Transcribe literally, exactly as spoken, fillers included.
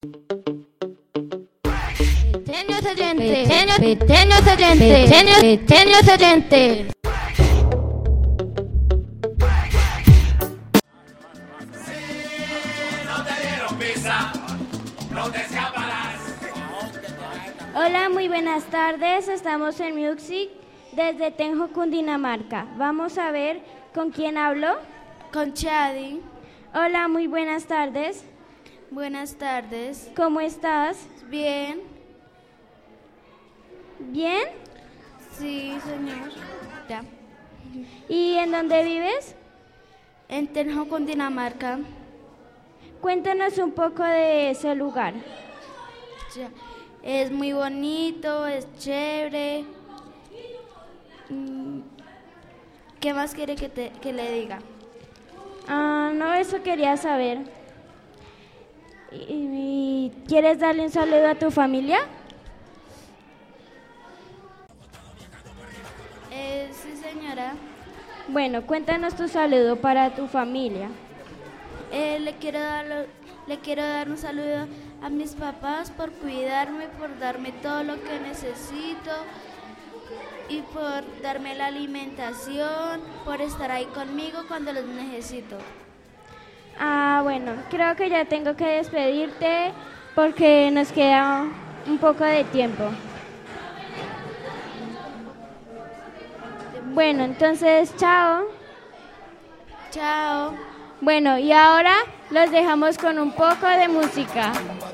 Pequeños oyentes, pequeños, pequeños oyentes, pequeños, pequeños oyentes. Hola, muy buenas tardes. Estamos en Music desde Tenjo, Cundinamarca. Vamos a ver con quién hablo. Con Chadi. Hola, muy buenas tardes. Buenas tardes. ¿Cómo estás? Bien. ¿Bien? Sí, señor. Ya. ¿Y en dónde vives? En Tenjo, Cundinamarca. Cuéntanos un poco de ese lugar. Ya. Es muy bonito, es chévere. ¿Qué más quiere que, te, que le diga? Ah, no, eso quería saber. ¿Y, y quieres darle un saludo a tu familia? Eh, sí, señora. Bueno, cuéntanos tu saludo para tu familia. Eh, le quiero dar, le quiero dar un saludo a mis papás por cuidarme, por darme todo lo que necesito y por darme la alimentación, por estar ahí conmigo cuando los necesito. Ah, bueno, creo que ya tengo que despedirte porque nos queda un poco de tiempo. Bueno, entonces, chao. Chao. Bueno, y ahora los dejamos con un poco de música.